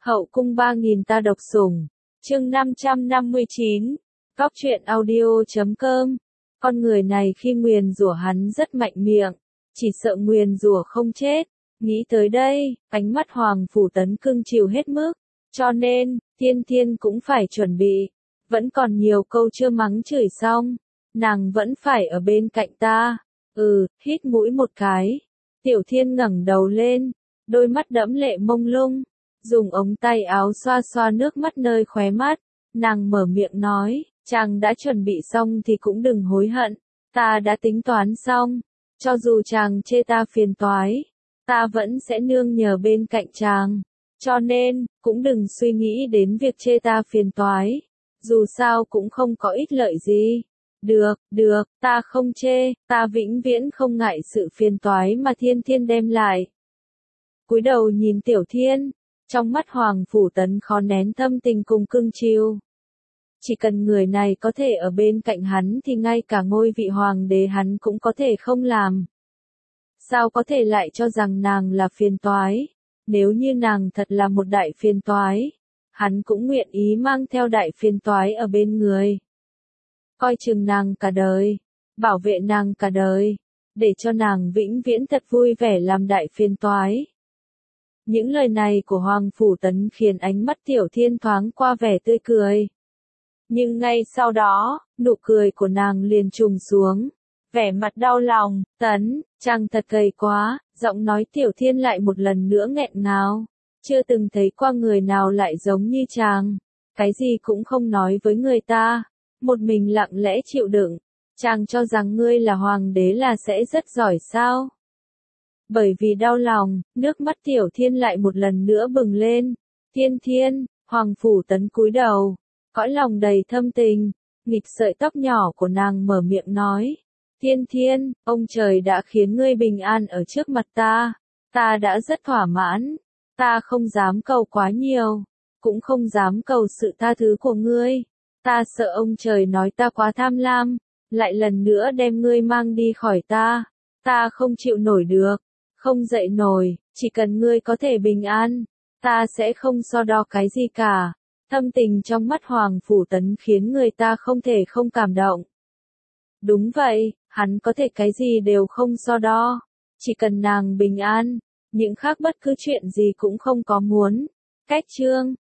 Hậu cung 3000 ta độc sủng. Chương 559. Cóc truyện audio.com. Con người này khi nguyền rủa hắn rất mạnh miệng, chỉ sợ nguyền rủa không chết. Nghĩ tới đây, ánh mắt Hoàng Phủ Tấn cưng chiều hết mức, cho nên, Thiên Thiên cũng phải chuẩn bị. Vẫn còn nhiều câu chưa mắng chửi xong, nàng vẫn phải ở bên cạnh ta. Hít mũi một cái. Tiểu Thiên ngẩng đầu lên, đôi mắt đẫm lệ mông lung, dùng ống tay áo xoa xoa nước mắt nơi khóe mắt. Nàng mở miệng nói, chàng đã chuẩn bị xong thì cũng đừng hối hận, ta đã tính toán xong, cho dù chàng chê ta phiền toái, ta vẫn sẽ nương nhờ bên cạnh chàng, cho nên, cũng đừng suy nghĩ đến việc chê ta phiền toái, dù sao cũng không có ích lợi gì. Được, ta không chê, ta vĩnh viễn không ngại sự phiền toái mà Thiên Thiên đem lại. Cúi đầu nhìn Tiểu Thiên, trong mắt Hoàng Phủ Tấn khó nén thâm tình cùng cưng chiều. Chỉ cần người này có thể ở bên cạnh hắn thì ngay cả ngôi vị hoàng đế hắn cũng có thể không làm. Sao có thể lại cho rằng nàng là phiền toái? Nếu như nàng thật là một đại phiền toái, hắn cũng nguyện ý mang theo đại phiền toái ở bên người. Coi chừng nàng cả đời, bảo vệ nàng cả đời, để cho nàng vĩnh viễn thật vui vẻ làm đại phiền toái. Những lời này của Hoàng Phủ Tấn khiến ánh mắt Tiểu Thiên thoáng qua vẻ tươi cười. Nhưng ngay sau đó, nụ cười của nàng liền trùng xuống, vẻ mặt đau lòng. Tấn, chàng thật gầy quá, giọng nói Tiểu Thiên lại một lần nữa nghẹn ngào. Chưa từng thấy qua người nào lại giống như chàng, cái gì cũng không nói với người ta, một mình lặng lẽ chịu đựng. Chàng cho rằng ngươi là hoàng đế là sẽ rất giỏi sao? Bởi vì đau lòng, nước mắt Tiểu Thiên lại một lần nữa bừng lên. Thiên, Hoàng Phủ Tấn cúi đầu, cõi lòng đầy thâm tình, nghịch sợi tóc nhỏ của nàng mở miệng nói. Thiên, ông trời đã khiến ngươi bình an ở trước mặt ta đã rất thỏa mãn, ta không dám cầu quá nhiều, cũng không dám cầu sự tha thứ của ngươi, ta sợ ông trời nói ta quá tham lam, lại lần nữa đem ngươi mang đi khỏi ta không chịu nổi được, không dậy nổi, chỉ cần ngươi có thể bình an, ta sẽ không so đo cái gì cả. Thâm tình trong mắt Hoàng Phủ Tấn khiến người ta không thể không cảm động. Đúng vậy, hắn có thể cái gì đều không so đo, chỉ cần nàng bình an, những khác bất cứ chuyện gì cũng không có muốn. Cách chương